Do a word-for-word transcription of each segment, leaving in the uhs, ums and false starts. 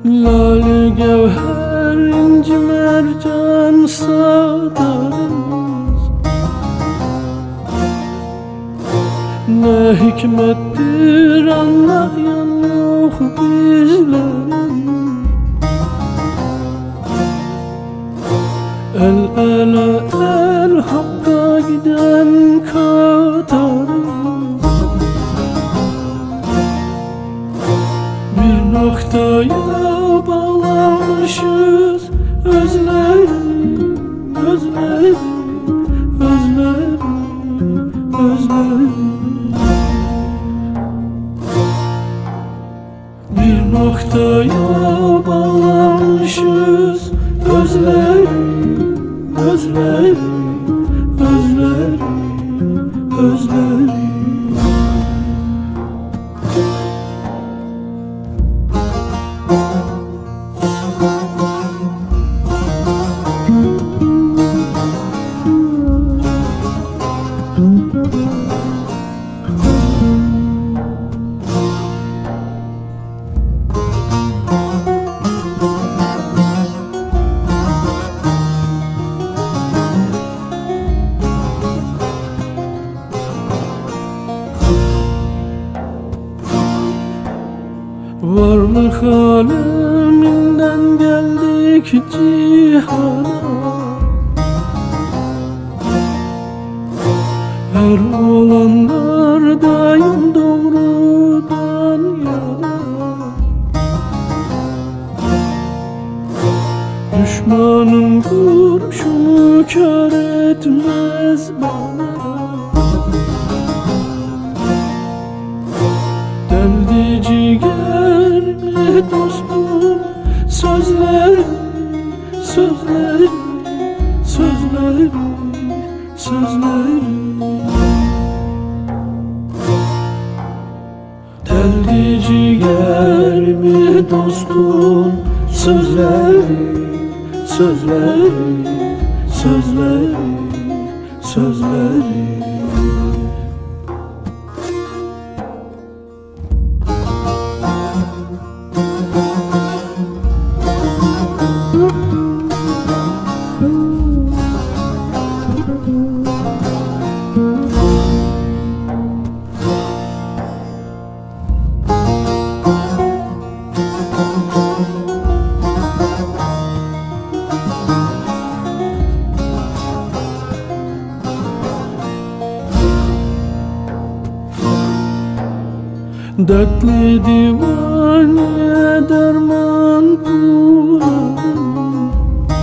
Lale gevher inci mercan sadarız. Ne hikmettir anlayan yok bizlerin. El ele el hakka giden katarız. Bir noktaya bağlanmışız, özlerim, özlerim, özlerim, özlerim. Bir noktaya bağlanmışız, özlerim, özlerim, özlerim, özlerim. Varlık aleminden geldik cihana. Her olanlar daim doğrudan yana. Düşmanın kurşunu kâr etmez bana. Deldi ciğerimi dostum sözlerim, sözlerim, sözlerim, sözlerim. Deldi ciğerimi dostum sözlerim, sözlerim, sözlerim, sözlerim. Dertli divaneye derman bulalım.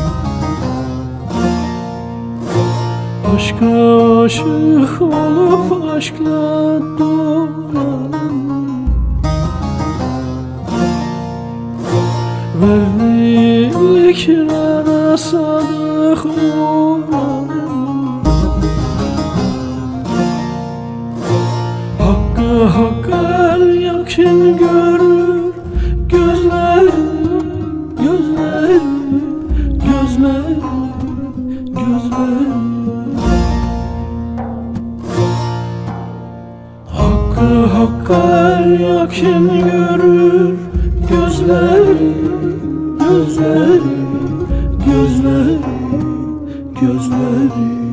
Aşka aşık olup aşkla dolalım. Verdiği ikrara sadık olalım. Hakkı hakka yakin görür gözlerim, gözlerim, gözlerim, gözlerim. Hakkı hakka yakin görür gözlerim, gözlerim, gözlerim, gözlerim.